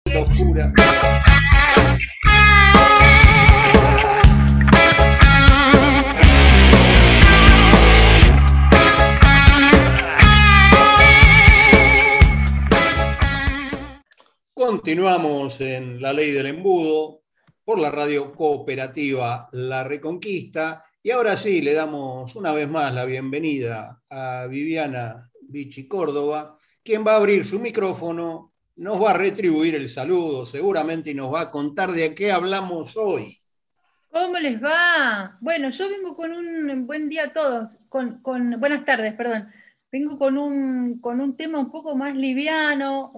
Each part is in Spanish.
Locura. Continuamos en La Ley del Embudo por la radio cooperativa La Reconquista y ahora sí le damos una vez más la bienvenida a Viviana Vichy Córdoba, quien va a abrir su micrófono, nos va a retribuir el saludo seguramente y nos va a contar de qué hablamos hoy. ¿Cómo les va? Bueno, yo vengo con un buen día a todos, buenas tardes, perdón. Vengo con un tema un poco más liviano,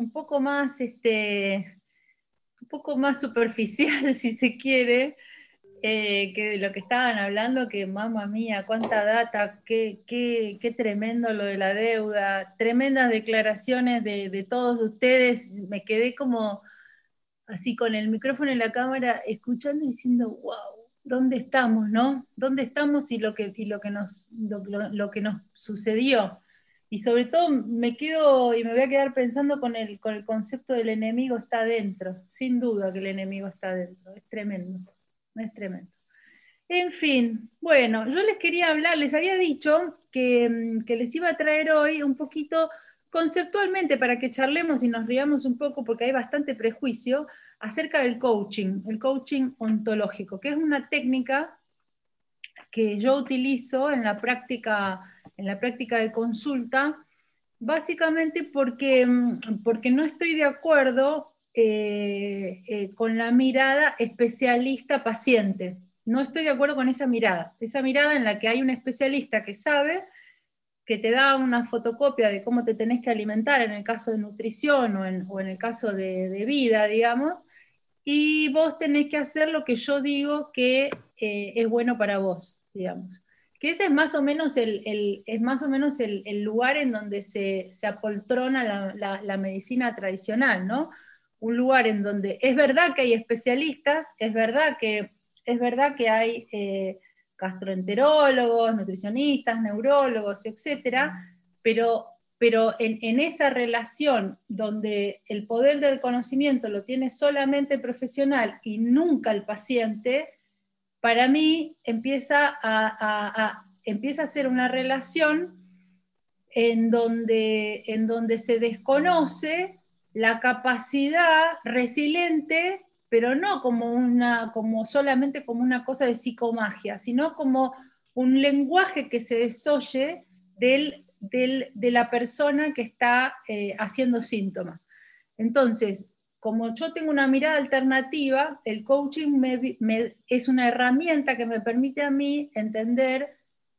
un poco más superficial, si se quiere, que de lo que estaban hablando, que mamma mía, cuánta data, qué tremendo lo de la deuda, tremendas declaraciones de todos ustedes. Me quedé como así con el micrófono en la cámara, escuchando y diciendo, wow, ¿dónde estamos, no? ¿Dónde estamos y lo que nos sucedió? Y sobre todo me quedo y me voy a quedar pensando con el concepto del enemigo está dentro. Sin duda que el enemigo está dentro. Es tremendo. Es tremendo. En fin, bueno, yo les quería hablar, les había dicho que les iba a traer hoy un poquito conceptualmente para que charlemos y nos riamos un poco, porque hay bastante prejuicio acerca del coaching, el coaching ontológico, que es una técnica que yo utilizo en la práctica de consulta, básicamente porque no estoy de acuerdo con la mirada especialista-paciente. No estoy de acuerdo con esa mirada en la que hay un especialista que sabe, que te da una fotocopia de cómo te tenés que alimentar en el caso de nutrición o en el caso de vida, digamos, y vos tenés que hacer lo que yo digo que es bueno para vos, digamos. Que ese es más o menos es más o menos el lugar en donde se apoltrona la medicina tradicional, ¿no? Un lugar en donde es verdad que hay especialistas, es verdad que hay gastroenterólogos, nutricionistas, neurólogos, etcétera, pero en esa relación donde el poder del conocimiento lo tiene solamente el profesional y nunca el paciente, para mí empieza a ser una relación en donde se desconoce la capacidad resiliente, pero no como solamente como una cosa de psicomagia, sino como un lenguaje que se desoye de la persona que está haciendo síntomas. Entonces, como yo tengo una mirada alternativa, el coaching es una herramienta que me permite a mí entender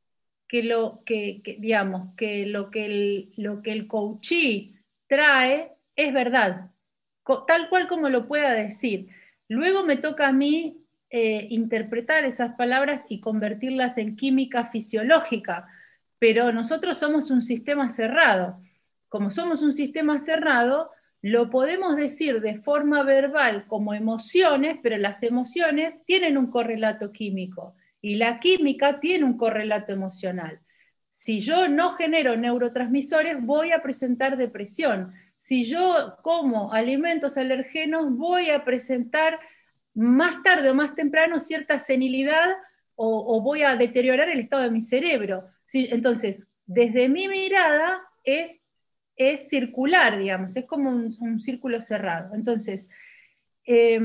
digamos, que lo que el coachee trae es verdad, tal cual como lo pueda decir. Luego me toca a mí interpretar esas palabras y convertirlas en química fisiológica, pero nosotros somos un sistema cerrado. Como somos un sistema cerrado, lo podemos decir de forma verbal como emociones, pero las emociones tienen un correlato químico y la química tiene un correlato emocional. Si yo no genero neurotransmisores, voy a presentar depresión. Si yo como alimentos alergenos, voy a presentar más tarde o más temprano cierta senilidad o voy a deteriorar el estado de mi cerebro. ¿Sí? Entonces, desde mi mirada es circular, digamos, es como un círculo cerrado. Entonces, eh,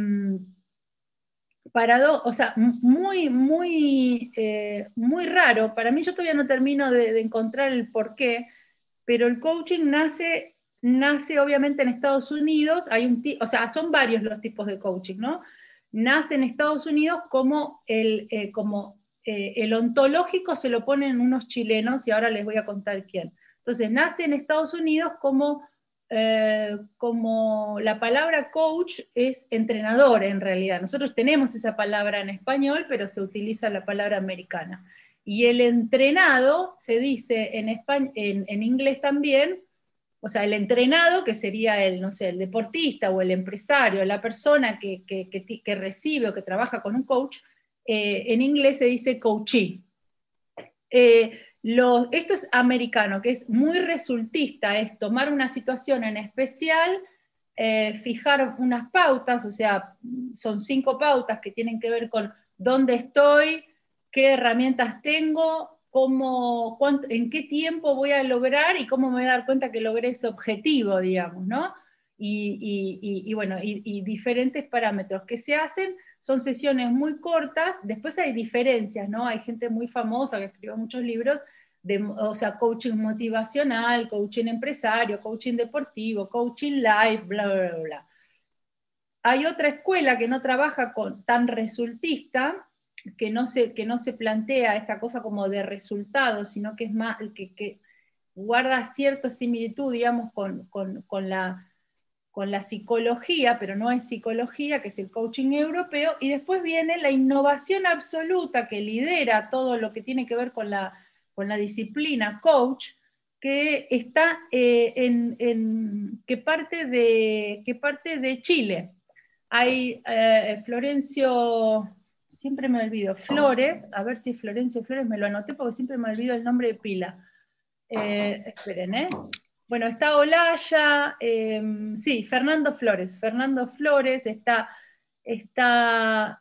o sea, muy raro. Para mí, yo todavía no termino de encontrar el porqué, pero el coaching nace obviamente en Estados Unidos. O sea, son varios los tipos de coaching, ¿no? Nace en Estados Unidos como el ontológico se lo ponen unos chilenos y ahora les voy a contar quién. Entonces, nace en Estados Unidos como la palabra coach es entrenador en realidad. Nosotros tenemos esa palabra en español, pero se utiliza la palabra americana. Y el entrenado se dice en inglés también, o sea, el entrenado, que sería no sé, el deportista o el empresario, la persona que recibe o que trabaja con un coach, en inglés se dice coachee. Esto es americano, que es muy resultista, es tomar una situación en especial fijar unas pautas, o sea, son 5 pautas que tienen que ver con dónde estoy, qué herramientas tengo, en qué tiempo voy a lograr y cómo me voy a dar cuenta que logré ese objetivo, digamos, ¿no? Y diferentes parámetros que se hacen, son sesiones muy cortas, después hay diferencias, ¿no? Hay gente muy famosa que escribió muchos libros, o sea, coaching motivacional, coaching empresario, coaching deportivo, coaching live, bla, bla, bla, bla. Hay otra escuela que no trabaja tan resultista, que no se plantea esta cosa como de resultados, sino que es más, que guarda cierta similitud, digamos, con la psicología, pero no es psicología, que es el coaching europeo, y después viene la innovación absoluta que lidera todo lo que tiene que ver con la disciplina coach, que está que parte de Chile. Hay Florencio, siempre me olvido, Flores, a ver si Florencio Flores, me lo anoté porque siempre me olvido el nombre de pila. Esperen, Bueno, está Olaya, sí, Fernando Flores, está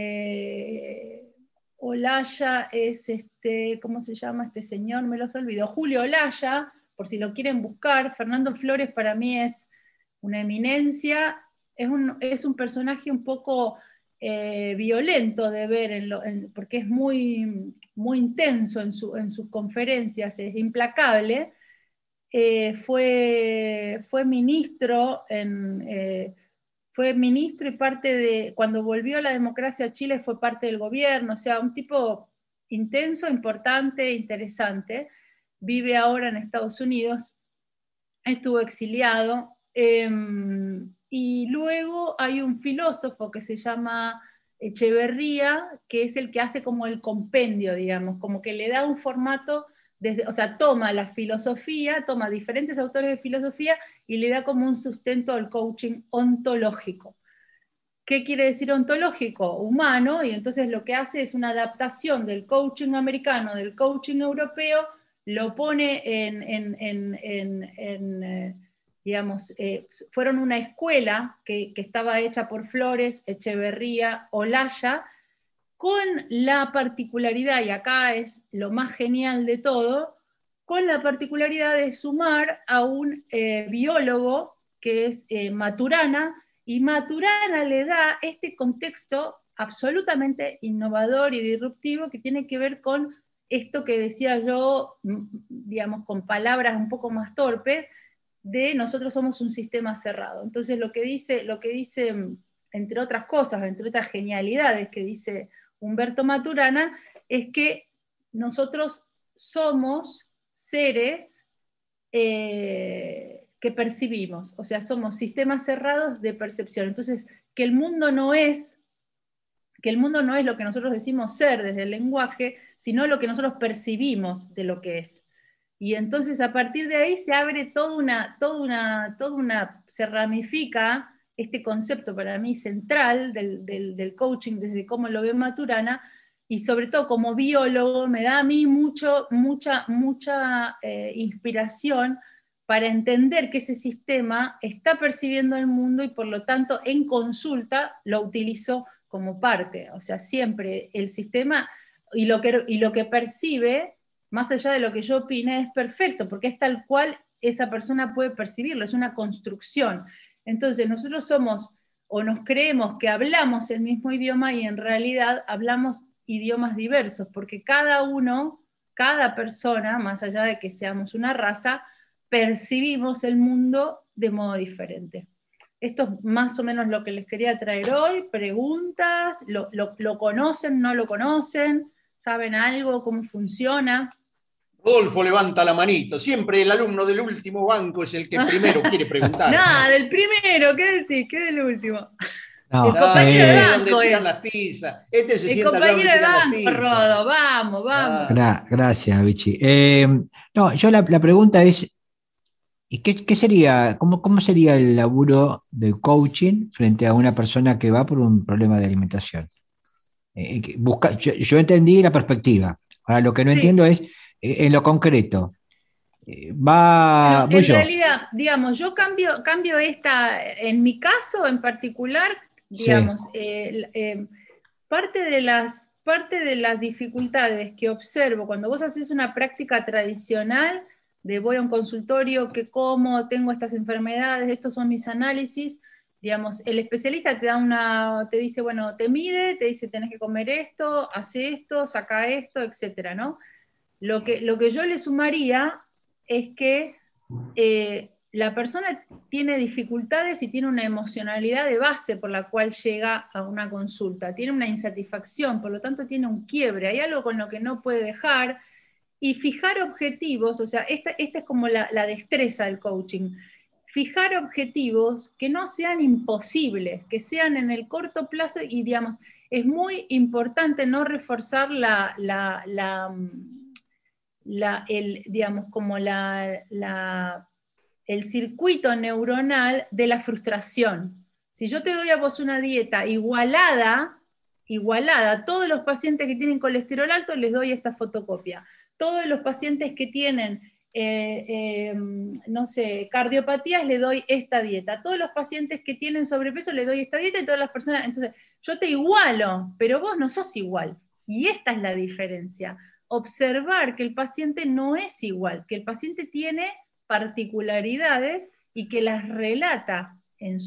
Olaya, es ¿cómo se llama este señor? Me los olvido, Julio Olaya, por si lo quieren buscar. Fernando Flores para mí es una eminencia, es un personaje un poco violento de ver, porque es muy, muy intenso en sus conferencias, es implacable. Fue ministro fue ministro y cuando volvió la democracia a Chile fue parte del gobierno, o sea, un tipo intenso, importante, interesante. Vive ahora en Estados Unidos, estuvo exiliado, y luego hay un filósofo que se llama Echeverría, que es el que hace como el compendio, digamos, como que le da un formato, o sea, toma la filosofía, toma diferentes autores de filosofía y le da como un sustento al coaching ontológico. ¿Qué quiere decir ontológico? Humano, y entonces lo que hace es una adaptación del coaching americano, del coaching europeo, lo pone digamos, fueron una escuela que estaba hecha por Flores, Echeverría, Olaya, con la particularidad, y acá es lo más genial de todo, con la particularidad de sumar a un biólogo que es Maturana, y Maturana le da este contexto absolutamente innovador y disruptivo que tiene que ver con esto que decía yo, digamos, con palabras un poco más torpes, de nosotros somos un sistema cerrado. Entonces lo que dice, entre otras cosas, entre otras genialidades que dice Humberto Maturana, es que nosotros somos seres que percibimos, o sea, somos sistemas cerrados de percepción. Entonces, que el mundo no es lo que nosotros decimos ser desde el lenguaje, sino lo que nosotros percibimos de lo que es. Y entonces a partir de ahí se abre se ramifica este concepto para mí central del coaching, desde cómo lo ve Maturana, y sobre todo como biólogo me da a mí mucha inspiración para entender que ese sistema está percibiendo el mundo y por lo tanto en consulta lo utilizo como parte. O sea, siempre el sistema y lo que percibe, más allá de lo que yo opine, es perfecto, porque es tal cual esa persona puede percibirlo, es una construcción. Entonces nosotros somos, o nos creemos que hablamos el mismo idioma y en realidad hablamos idiomas diversos, porque cada persona, más allá de que seamos una raza, percibimos el mundo de modo diferente. Esto es más o menos lo que les quería traer hoy. Preguntas, ¿lo conocen, no lo conocen? ¿Saben algo? ¿Cómo funciona? Rodolfo levanta la manito. Siempre el alumno del último banco es el que primero quiere preguntar. Nada, del primero, ¿qué decís? ¿Qué del último? No, el compañero de banco. Donde tiran las tizas. Este se el sienta allá donde compañero de tiran las banco, tizas. Rodo. Vamos. Gracias, Vichy. No, yo la pregunta es, ¿qué sería, cómo sería el laburo del coaching frente a una persona que va por un problema de alimentación? Yo entendí la perspectiva. Ahora, lo que no Sí. entiendo es, en lo concreto, Voy En yo. realidad, digamos, yo cambio esta, en mi caso en particular, Sí, digamos, parte de las dificultades que observo cuando vos haces una práctica tradicional, de voy a un consultorio, que como, tengo estas enfermedades, estos son mis análisis, digamos, el especialista te dice, bueno, te mide, te dice tenés que comer esto, hace esto, saca esto, etcétera, ¿no? Lo que yo le sumaría es que la persona tiene dificultades y tiene una emocionalidad de base por la cual llega a una consulta, tiene una insatisfacción, por lo tanto tiene un quiebre, hay algo con lo que no puede dejar, y fijar objetivos, o sea, esta es como la destreza del coaching, fijar objetivos que no sean imposibles, que sean en el corto plazo, y digamos, es muy importante no reforzar digamos, como el circuito neuronal de la frustración. Si yo te doy a vos una dieta igualada, a todos los pacientes que tienen colesterol alto les doy esta fotocopia. Todos los pacientes que tienen, no sé, cardiopatías les doy esta dieta. A todos los pacientes que tienen sobrepeso les doy esta dieta y todas las personas. Entonces, yo te igualo, pero vos no sos igual. Y esta es la diferencia. Observar que el paciente no es igual, que el paciente tiene particularidades y que las relata en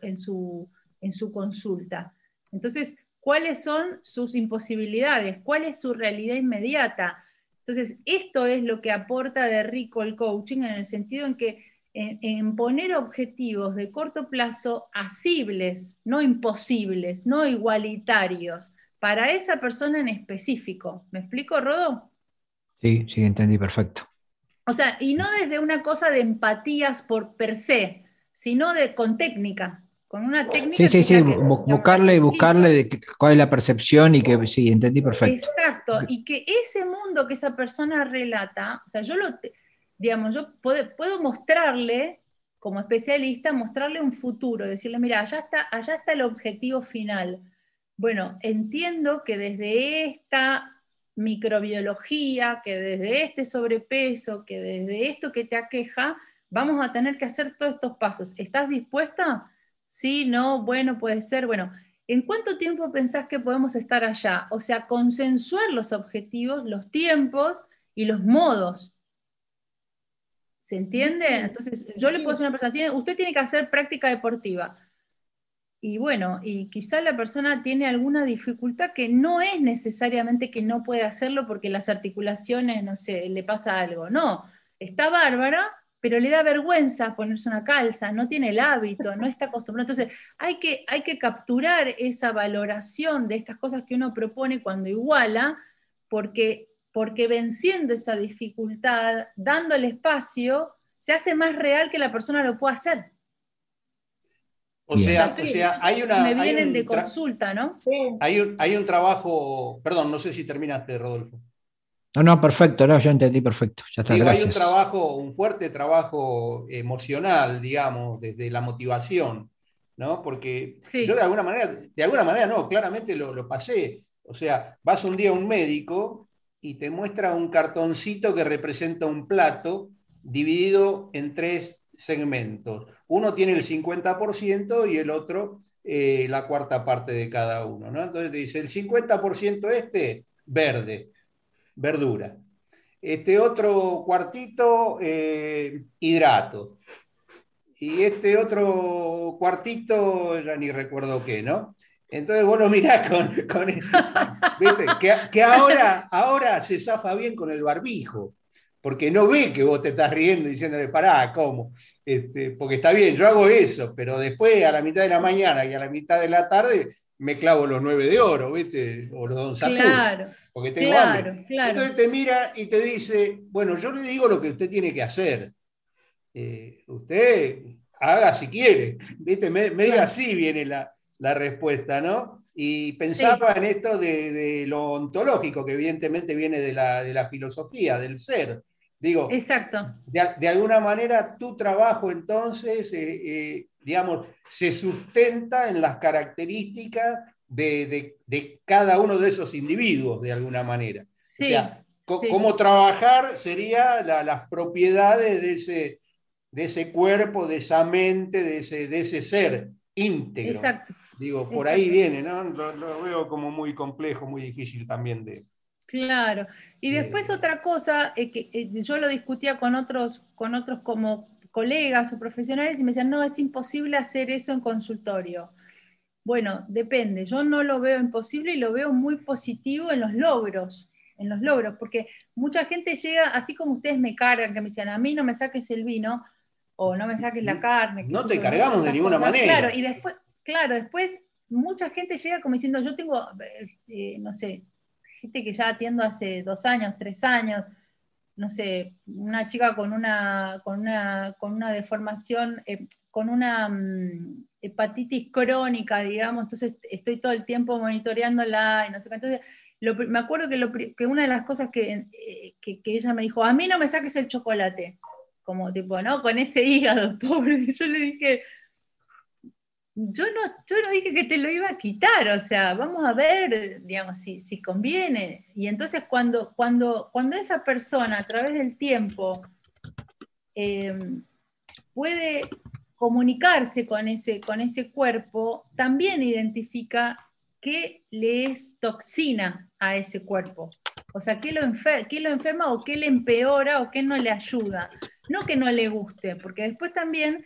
su consulta. Entonces, ¿cuáles son sus imposibilidades? ¿Cuál es su realidad inmediata? Entonces, esto es lo que aporta de rico el coaching, en el sentido en que en poner objetivos de corto plazo asibles, no imposibles, no igualitarios, para esa persona en específico. ¿Me explico, Rodo? sí, sí, entendí perfecto. O sea, y no desde una cosa de empatías por per se, sino con técnica, con una Sí, técnica que sí, es sí, la que, digamos, la que buscarle utilizo. cuál es la percepción y que sí, entendí perfecto. Exacto, y que ese mundo que esa persona relata, o sea, digamos, yo puedo mostrarle, como especialista, mostrarle un futuro, decirle, mira, allá está el objetivo final. Bueno, entiendo que desde esta microbiología, que desde este sobrepeso, que desde esto que te aqueja, vamos a tener que hacer todos estos pasos. ¿Estás dispuesta? Sí, no, bueno, puede ser, bueno. ¿En cuánto tiempo pensás que podemos estar allá? O sea, consensuar los objetivos, los tiempos y los modos. ¿Se entiende? Entonces, yo le puedo decir a una persona, usted tiene que hacer práctica deportiva. Y bueno, y quizá la persona tiene alguna dificultad que no es necesariamente que no puede hacerlo porque las articulaciones, no sé, le pasa algo. No, está bárbara, pero le da vergüenza ponerse una calza, no tiene el hábito, no está acostumbrado. Entonces, hay que capturar esa valoración de estas cosas que uno propone cuando iguala, porque venciendo esa dificultad, dándole espacio, se hace más real que la persona lo pueda hacer. Bien. O sea, Me vienen de consulta, ¿no? hay un trabajo, perdón, no sé si terminaste, Rodolfo. No, no, perfecto, no, yo entendí perfecto. Ya está, Digo, hay un gracias. trabajo, un fuerte trabajo emocional, digamos, desde la motivación, ¿no? Porque yo Sí. de alguna manera no, claramente lo pasé. O sea, vas un día a un médico y te muestra un cartoncito que representa un plato dividido en tres segmentos. Uno tiene el 50% y el otro la cuarta parte de cada uno, ¿no? Entonces te dice, el 50% este, verde, verdura. Este otro cuartito, hidratos. Y este otro cuartito, ya ni recuerdo qué, ¿no? Entonces vos lo mirás ¿viste? Que ahora se zafa bien con el barbijo, porque no ve que vos te estás riendo diciéndole, pará, ¿cómo? Porque está bien, yo hago eso, pero después a la mitad de la mañana y a la mitad de la tarde me clavo los 9 de oro, ¿viste? O los Don Satur, Claro, porque tengo claro, hambre. claro. Entonces te mira y te dice, bueno, yo le digo lo que usted tiene que hacer. Usted haga si quiere. ¿Viste? Medio Claro. así viene la respuesta, ¿no? Y Sí, pensaba en esto de lo ontológico, que evidentemente viene de la filosofía, del ser. Digo, exacto. de alguna manera tu trabajo entonces, digamos, se sustenta en las características de cada uno de esos individuos, de alguna manera. O Sí, sea, cómo trabajar sería las propiedades de ese cuerpo, de esa mente, de ese ser íntegro. Exacto. Digo, por ahí viene, ¿no? Lo veo como muy complejo, muy difícil también de... Claro. Y después otra cosa, que yo lo discutía con otros como colegas o profesionales y me decían, no, es imposible hacer eso en consultorio. Bueno, depende. Yo no lo veo imposible y lo veo muy positivo en los logros, porque mucha gente llega, así como ustedes me cargan, que me dicen, a mí no me saques el vino o no me saques la carne. No te cargamos de ninguna manera. Claro, y después mucha gente llega como diciendo, yo tengo, no sé, gente que ya atiendo hace 2 años, 3 años, no sé, una chica con una deformación, con una hepatitis crónica, digamos, entonces estoy todo el tiempo monitoreándola y no sé qué. Entonces, me acuerdo que una de las cosas que ella me dijo, a mí no me saques el chocolate, como tipo, ¿no? Con ese hígado, pobre. Yo le dije, yo no dije que te lo iba a quitar, o sea, vamos a ver, digamos, si conviene. Y entonces cuando esa persona a través del tiempo puede comunicarse con ese cuerpo, también identifica qué le es toxina a ese cuerpo. O sea, qué lo enferma o qué le empeora o qué no le ayuda. No que no le guste, porque después también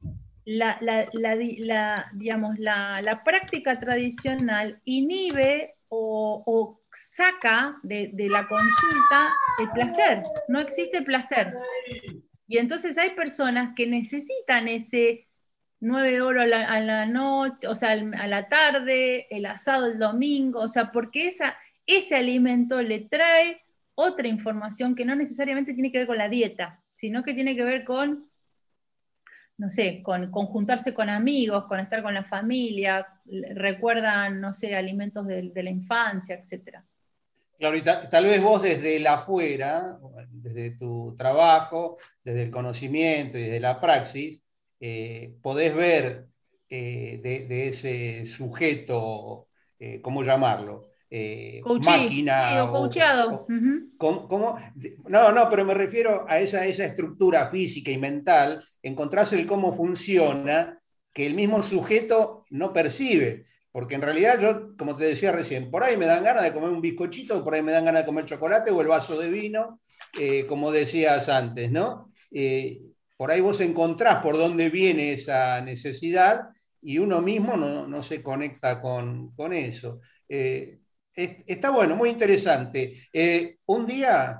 digamos, la práctica tradicional inhibe o saca de la consulta el placer. No existe placer. Y entonces hay personas que necesitan ese 9 horas a la noche, o sea, a la tarde, el asado el domingo, o sea, porque ese alimento le trae otra información que no necesariamente tiene que ver con la dieta, sino que tiene que ver con, no sé, con juntarse con amigos, con estar con la familia, recuerdan, no sé, alimentos de la infancia, etc. Claro, y tal vez vos desde el afuera, desde tu trabajo, desde el conocimiento y desde la praxis, podés ver de ese sujeto, ¿cómo llamarlo? Máquina. Sí, o coacheado. No, pero me refiero a esa estructura física y mental, encontrás el cómo funciona, que el mismo sujeto no percibe. Porque en realidad yo, como te decía recién, por ahí me dan ganas de comer un bizcochito, por ahí me dan ganas de comer chocolate o el vaso de vino, como decías antes, ¿no? Por ahí vos encontrás por dónde viene esa necesidad y uno mismo no se conecta con eso. Está bueno, muy interesante. Un día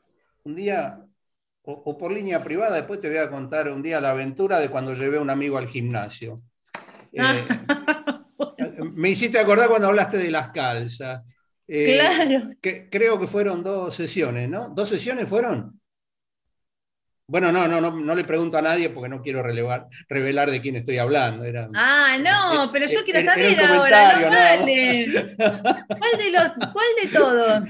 o por línea privada, después te voy a contar un día la aventura de cuando llevé a un amigo al gimnasio. Me hiciste acordar cuando hablaste de las calzas. Claro. Creo que fueron 2 sesiones, ¿no? ¿2 sesiones fueron? Bueno, no le pregunto a nadie porque no quiero revelar de quién estoy hablando. Pero yo quiero saber ahora, no vale. ¿Cuál de todos?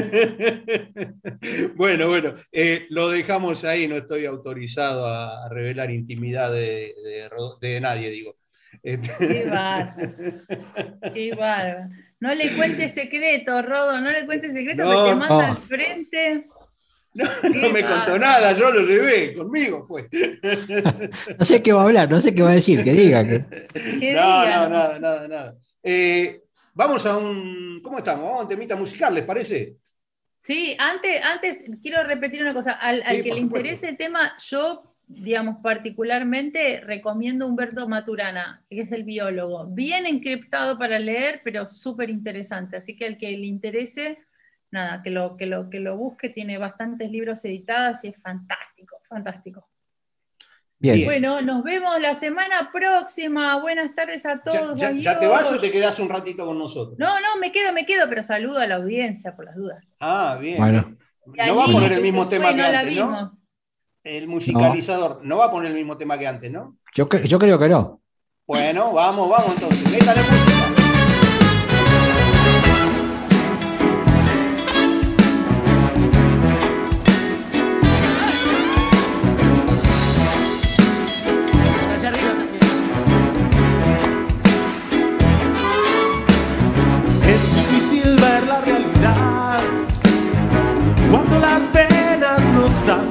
Bueno, lo dejamos ahí, no estoy autorizado a revelar intimidad de nadie, digo. Qué bárbaro. No le cuentes secreto, Rodo, no le cuentes secreto que te manda al frente. No me contó nada, yo lo llevé conmigo, pues. No sé qué va a hablar, no sé qué va a decir, que diga. Nada. Vamos a ¿cómo estamos? Vamos a un temita musical, ¿les parece? Sí, antes quiero repetir una cosa. Al que le interese el tema, yo, digamos, particularmente recomiendo Humberto Maturana, que es el biólogo. Bien encriptado para leer, pero súper interesante. Así que al que le interese, nada, que lo busque, tiene bastantes libros editados y es fantástico. Bien. Bueno, nos vemos la semana próxima. Buenas tardes a todos. ¿Ya te vas o te quedás un ratito con nosotros? No, me quedo, pero saludo a la audiencia por las dudas. Ah, bien. Bueno. No va a poner el mismo tema que antes, ¿no? El musicalizador no va a poner el mismo tema que antes, ¿no? Yo creo que no. Bueno, vamos entonces. Métale música. Es difícil ver la realidad cuando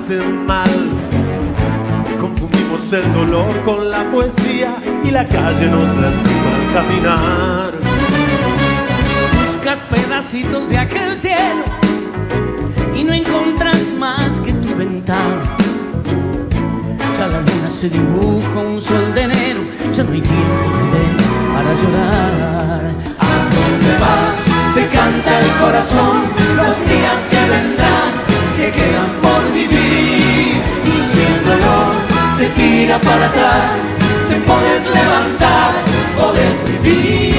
hacen mal. Confundimos el dolor con la poesía y la calle nos lastima al caminar. Buscas pedacitos de aquel cielo y no encontras más que tu ventana. Ya la luna se dibuja un sol de enero, ya no hay tiempo para llorar. ¿A dónde vas? Te canta el corazón, los días que vendrán, que quedan por vivir. Y si el dolor te tira para atrás, te puedes levantar, podés vivir.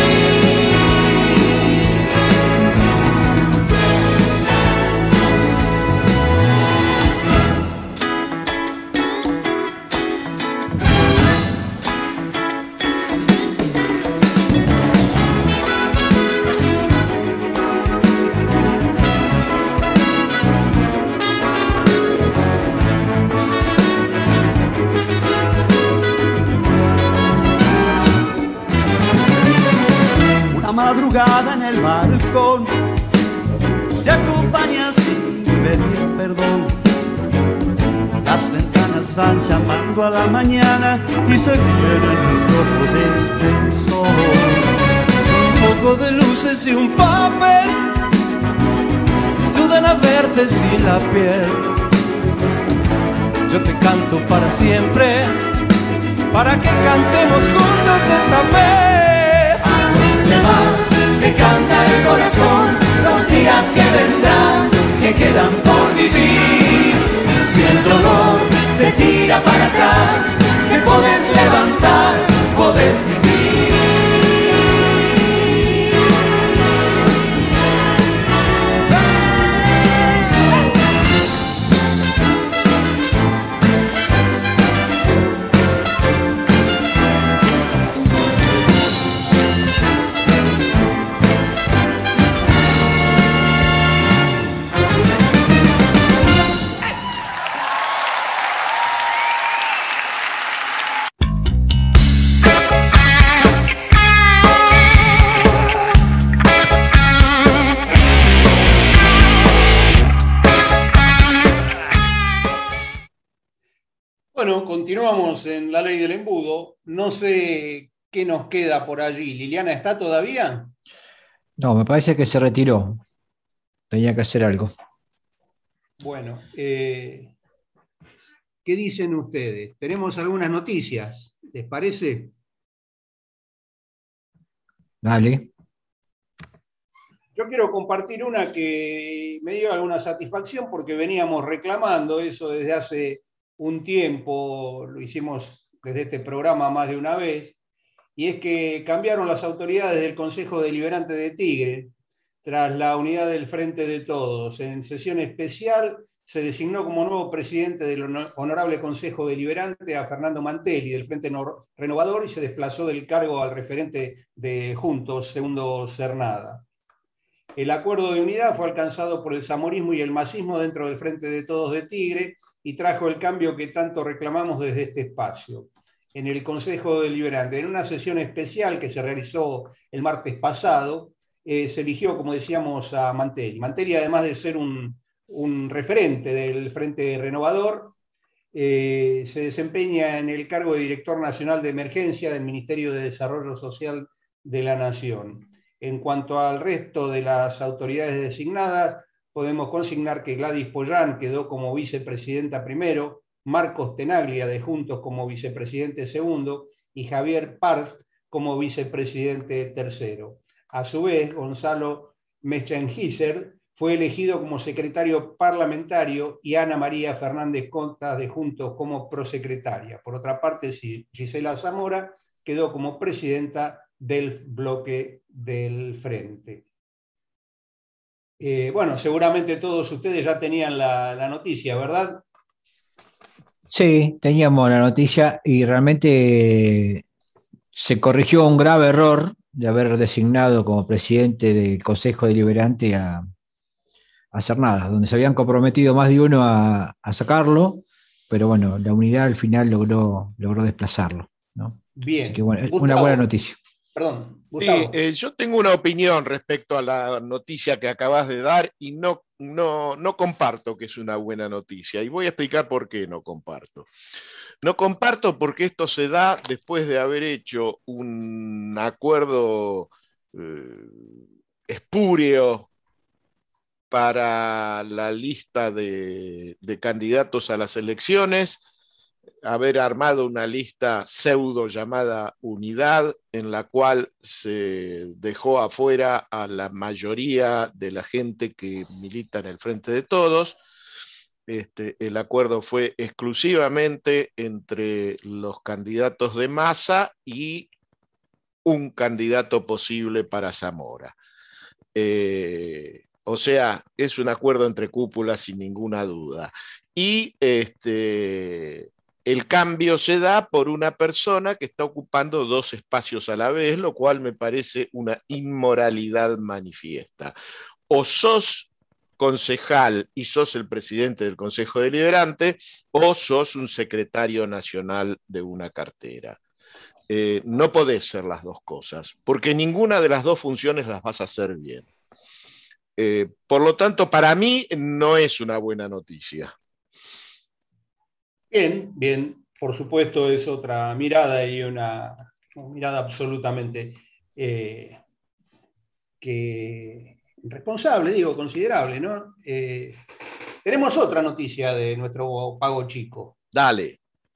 Madrugada en el balcón, te acompaña sin pedir perdón. Las ventanas van llamando a la mañana y se viene el rojo desde el sol. Un poco de luces y un papel ayudan a verte sin la piel. Yo te canto para siempre, para que cantemos juntos esta vez. Más te canta el corazón, los días que vendrán, que quedan por vivir. Y si el dolor te tira para atrás, te podés levantar, podés vivir. Bueno, continuamos en la ley del embudo. No sé qué nos queda por allí. ¿Liliana está todavía? No, me parece que se retiró. Tenía que hacer algo. Bueno, ¿qué dicen ustedes? Tenemos algunas noticias, ¿les parece? Dale. Yo quiero compartir una que me dio alguna satisfacción porque veníamos reclamando eso desde hace un tiempo, lo hicimos desde este programa más de una vez, y es que cambiaron las autoridades del Consejo Deliberante de Tigre tras la unidad del Frente de Todos. En sesión especial se designó como nuevo presidente del Honorable Consejo Deliberante a Fernando Mantelli del Frente Renovador y se desplazó del cargo al referente de Juntos, Segundo Cernada. El acuerdo de unidad fue alcanzado por el zamorismo y el masismo dentro del Frente de Todos de Tigre y trajo el cambio que tanto reclamamos desde este espacio. En el Consejo Deliberante, en una sesión especial que se realizó el martes pasado, se eligió, como decíamos, a Mantelli. Mantelli, además de ser un referente del Frente Renovador, se desempeña en el cargo de Director Nacional de Emergencia del Ministerio de Desarrollo Social de la Nación. En cuanto al resto de las autoridades designadas, podemos consignar que Gladys Pollán quedó como vicepresidenta primero, Marcos Tenaglia de Juntos como vicepresidente segundo y Javier Parz como vicepresidente tercero. A su vez, Gonzalo Meschengiser fue elegido como secretario parlamentario y Ana María Fernández Contas de Juntos como prosecretaria. Por otra parte, Gisela Zamora quedó como presidenta del bloque del Frente. Bueno, seguramente todos ustedes ya tenían la noticia, ¿verdad? Sí, teníamos la noticia y realmente se corrigió un grave error de haber designado como presidente del Consejo Deliberante a Cernada, donde se habían comprometido más de uno a sacarlo, pero bueno, la unidad al final logró desplazarlo, ¿no? Bien. Así que bueno, es Gustavo, una buena noticia. Perdón, Sí, Gustavo. yo tengo una opinión respecto a la noticia que acabas de dar y no comparto que es una buena noticia. Y voy a explicar por qué no comparto. No comparto porque esto se da después de haber hecho un acuerdo espúreo para la lista de candidatos a las elecciones, haber armado una lista pseudo llamada Unidad, en la cual se dejó afuera a la mayoría de la gente que milita en el Frente de Todos. El acuerdo fue exclusivamente entre los candidatos de Massa y un candidato posible para Zamora. O sea, es un acuerdo entre cúpulas sin ninguna duda. Y el cambio se da por una persona que está ocupando dos espacios a la vez, lo cual me parece una inmoralidad manifiesta. O sos concejal y sos el presidente del Consejo Deliberante, o sos un secretario nacional de una cartera. No podés ser las dos cosas, porque ninguna de las dos funciones las vas a hacer bien. Por lo tanto, para mí no es una buena noticia. Bien, bien, por supuesto es otra mirada y una mirada absolutamente responsable, digo, considerable, ¿no? Tenemos otra noticia de nuestro Pago Chico. Dale.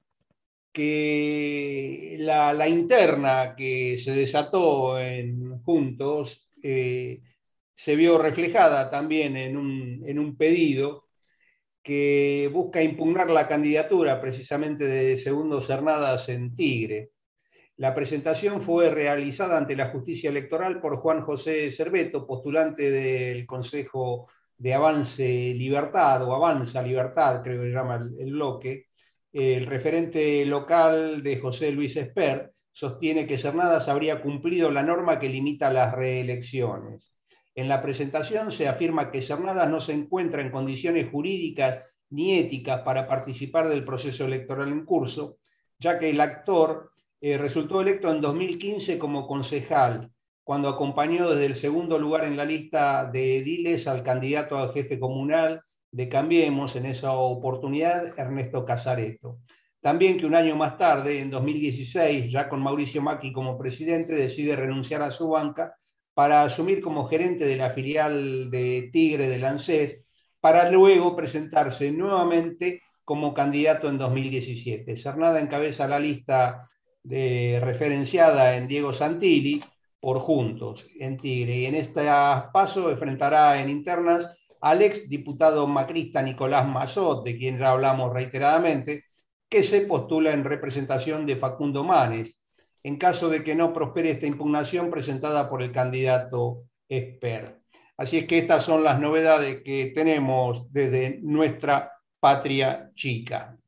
Que la interna que se desató en Juntos se vio reflejada también en un pedido que busca impugnar la candidatura precisamente de Segundo Cernadas en Tigre. La presentación fue realizada ante la justicia electoral por Juan José Cerveto, postulante del Consejo de Avance Libertad, o Avanza Libertad, creo que se llama el bloque. El referente local de José Luis Espert sostiene que Cernadas habría cumplido la norma que limita las reelecciones. En la presentación se afirma que Cernadas no se encuentra en condiciones jurídicas ni éticas para participar del proceso electoral en curso, ya que el actor resultó electo en 2015 como concejal, cuando acompañó desde el segundo lugar en la lista de ediles al candidato a jefe comunal de Cambiemos, en esa oportunidad, Ernesto Casareto. También que un año más tarde, en 2016, ya con Mauricio Macri como presidente, decide renunciar a su banca para asumir como gerente de la filial de Tigre del ANSES, para luego presentarse nuevamente como candidato en 2017. Cernada encabeza la lista referenciada en Diego Santilli por Juntos en Tigre, y en este paso enfrentará en internas al ex diputado macrista Nicolás Massot, de quien ya hablamos reiteradamente, que se postula en representación de Facundo Manes, en caso de que no prospere esta impugnación presentada por el candidato Espert. Así es que estas son las novedades que tenemos desde nuestra patria chica.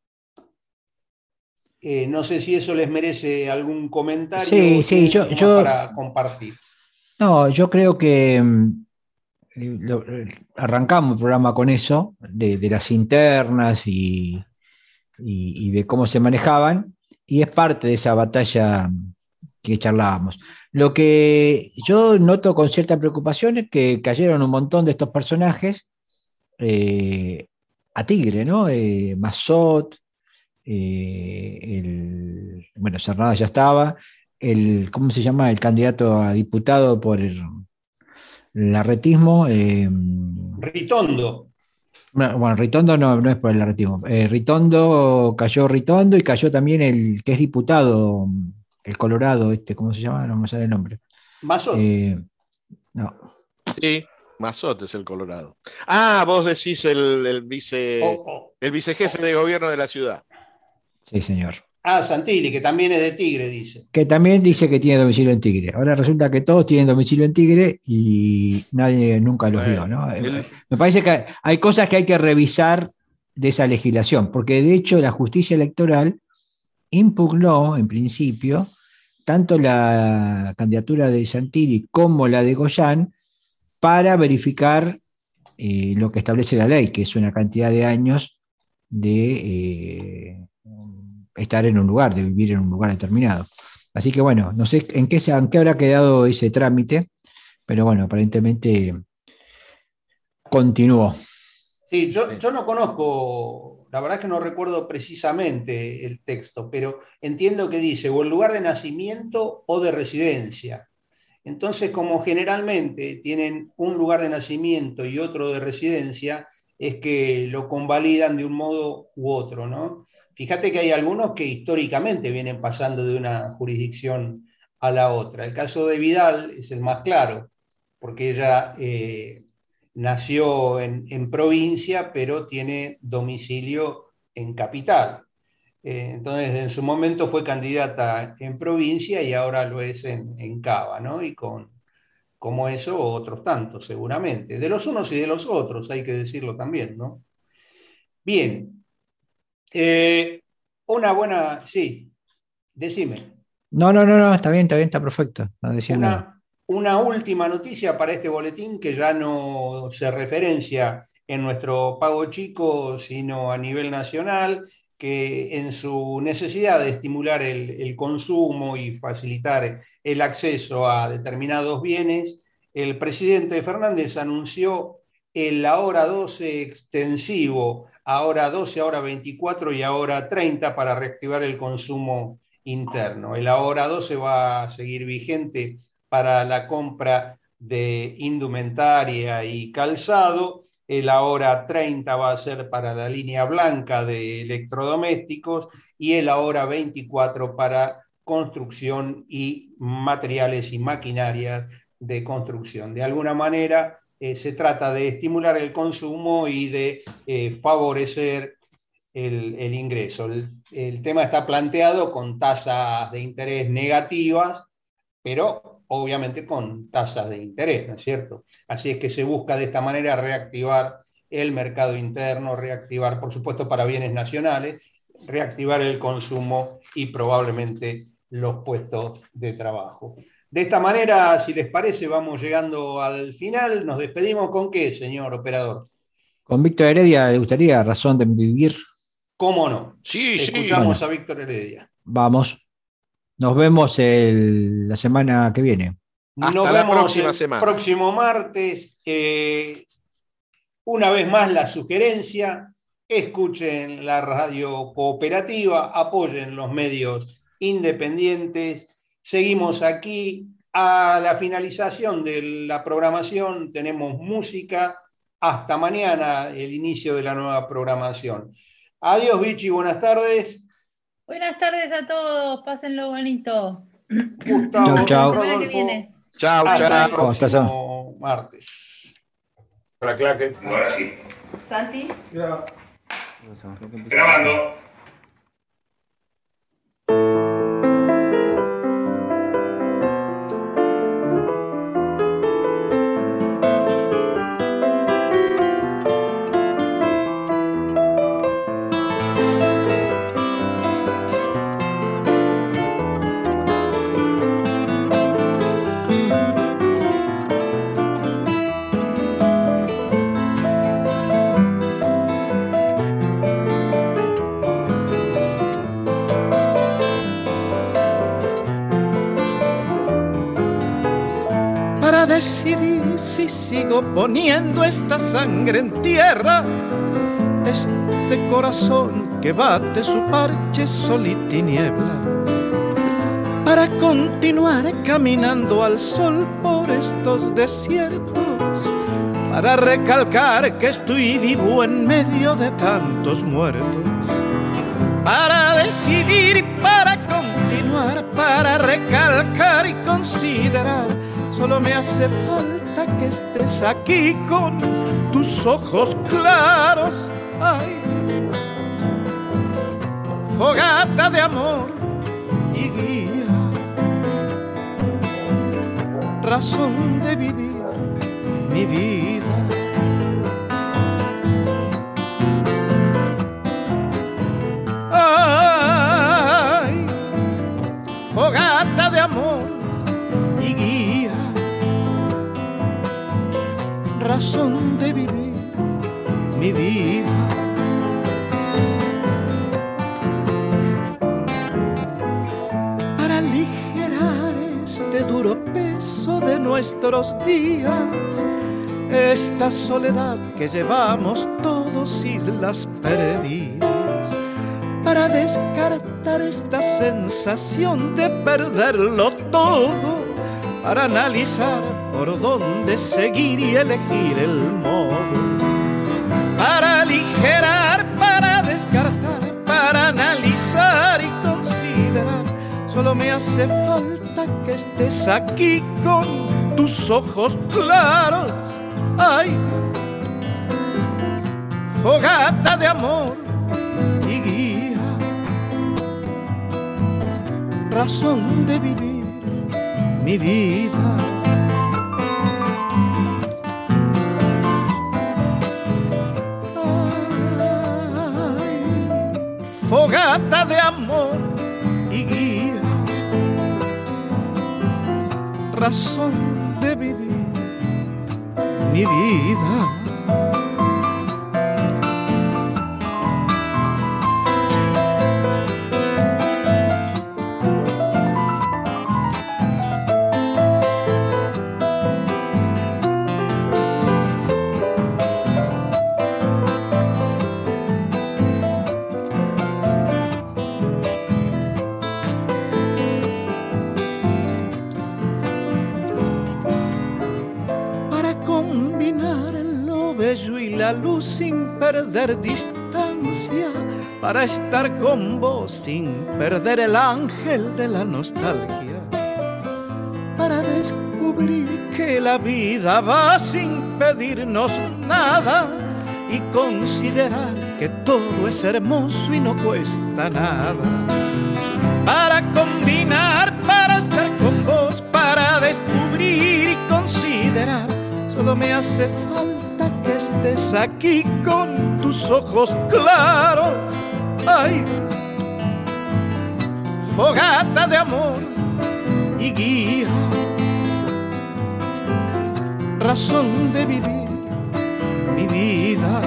No sé si eso les merece algún comentario. Sí, para compartir. No, yo creo que arrancamos el programa con eso, de las internas y de cómo se manejaban, y es parte de esa batalla que charlábamos. Lo que yo noto con cierta preocupación es que cayeron un montón de estos personajes a Tigre, ¿no? Massot, bueno, Cerrada ya estaba, ¿cómo se llama? El candidato a diputado por el arretismo. Ritondo. Bueno, Ritondo no es por el arretismo. Cayó Ritondo y cayó también el que es diputado, el Colorado, ¿cómo se llama? No me sale el nombre. Massot. No. Sí, Massot es el Colorado. Ah, vos decís el vicejefe de gobierno de la ciudad. Sí, señor. Ah, Santilli, que también es de Tigre, dice. Que también dice que tiene domicilio en Tigre. Ahora resulta que todos tienen domicilio en Tigre y nadie nunca los vio, ¿no? Me parece que hay cosas que hay que revisar de esa legislación, porque de hecho la justicia electoral impugnó, en principio, tanto la candidatura de Santilli como la de Goyán para verificar lo que establece la ley, que es una cantidad de años de estar en un lugar, de vivir en un lugar determinado. Así que bueno, no sé en qué habrá quedado ese trámite, pero bueno, aparentemente continuó. Sí, yo no conozco, la verdad es que no recuerdo precisamente el texto, pero entiendo que dice o el lugar de nacimiento o de residencia. Entonces, como generalmente tienen un lugar de nacimiento y otro de residencia, es que lo convalidan de un modo u otro, ¿no? Fíjate que hay algunos que históricamente vienen pasando de una jurisdicción a la otra. El caso de Vidal es el más claro, porque ella nació en provincia, pero tiene domicilio en capital. Entonces, en su momento fue candidata en provincia y ahora lo es en Cava, ¿no? Y como eso, otros tantos, seguramente. De los unos y de los otros, hay que decirlo también, ¿no? Bien. Una buena, sí, decime. No, está bien, está perfecto. No decía nada. Una última noticia para este boletín que ya no se referencia en nuestro pago chico, sino a nivel nacional, que en su necesidad de estimular el consumo y facilitar el acceso a determinados bienes, el presidente Fernández anunció el ahora 12 extensivo, ahora 12, ahora 24 y ahora 30 para reactivar el consumo interno. El ahora 12 va a seguir vigente para la compra de indumentaria y calzado. El ahora 30 va a ser para la línea blanca de electrodomésticos y el ahora 24 para construcción y materiales y maquinarias de construcción. De alguna manera se trata de estimular el consumo y de favorecer el ingreso. El tema está planteado con tasas de interés negativas, pero obviamente con tasas de interés, ¿no es cierto? Así es que se busca de esta manera reactivar el mercado interno, reactivar, por supuesto, para bienes nacionales, reactivar el consumo y probablemente los puestos de trabajo. De esta manera, si les parece, vamos llegando al final. ¿Nos despedimos con qué, señor operador? Con Víctor Heredia, ¿le gustaría Razón de Vivir? ¿Cómo no? Sí, Escuchamos Bueno, a Víctor Heredia. vamos. Nos vemos la semana que viene. Nos Hasta la vemos próxima el semana. próximo martes. Una vez más la sugerencia, escuchen la radio cooperativa, apoyen los medios independientes. Seguimos aquí. A la finalización de la programación tenemos música. Hasta mañana, el inicio de la nueva programación. Adiós, Vichy, buenas tardes. Buenas tardes a todos, pásenlo bonito. Gustavo, Chau. La semana que Rodolfo. viene. Chao, Hasta el chao. próximo martes. Para Claque. Ahora sí. Santi. Grabando. Decidir si sigo poniendo esta sangre en tierra, este corazón que bate su parche sol y tinieblas, para continuar caminando al sol por estos desiertos, para recalcar que estoy vivo en medio de tantos muertos, para decidir, para continuar, para recalcar y considerar. Solo me hace falta que estés aquí con tus ojos claros. Ay, fogata de amor y guía, razón de vivir mi vida. Ay, fogata de amor y guía, razón de vivir mi vida. Para aligerar paso de nuestros días, esta soledad que llevamos todos, islas perdidas, para descartar esta sensación de perderlo todo, para analizar por dónde seguir y elegir el modo, para aligerar, para descartar, para analizar y considerar. Solo me hace falta que estés aquí con tus ojos claros. Ay, fogata de amor y guía, razón de vivir mi vida. Ay, fogata de amor y guía, razón de vivir mi vida. La luz sin perder distancia, para estar con vos sin perder el ángel de la nostalgia, para descubrir que la vida va sin pedirnos nada y considerar que todo es hermoso y no cuesta nada, para combinar, para estar con vos, para descubrir y considerar. Solo me hace falta que estés aquí con tus ojos claros. Ay, fogata de amor y guía, razón de vivir mi vida.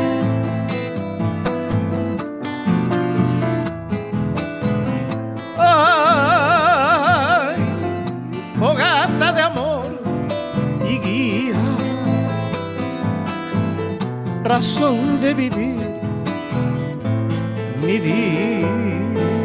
Ay, fogata de amor y guía, razón de vivir mi vida.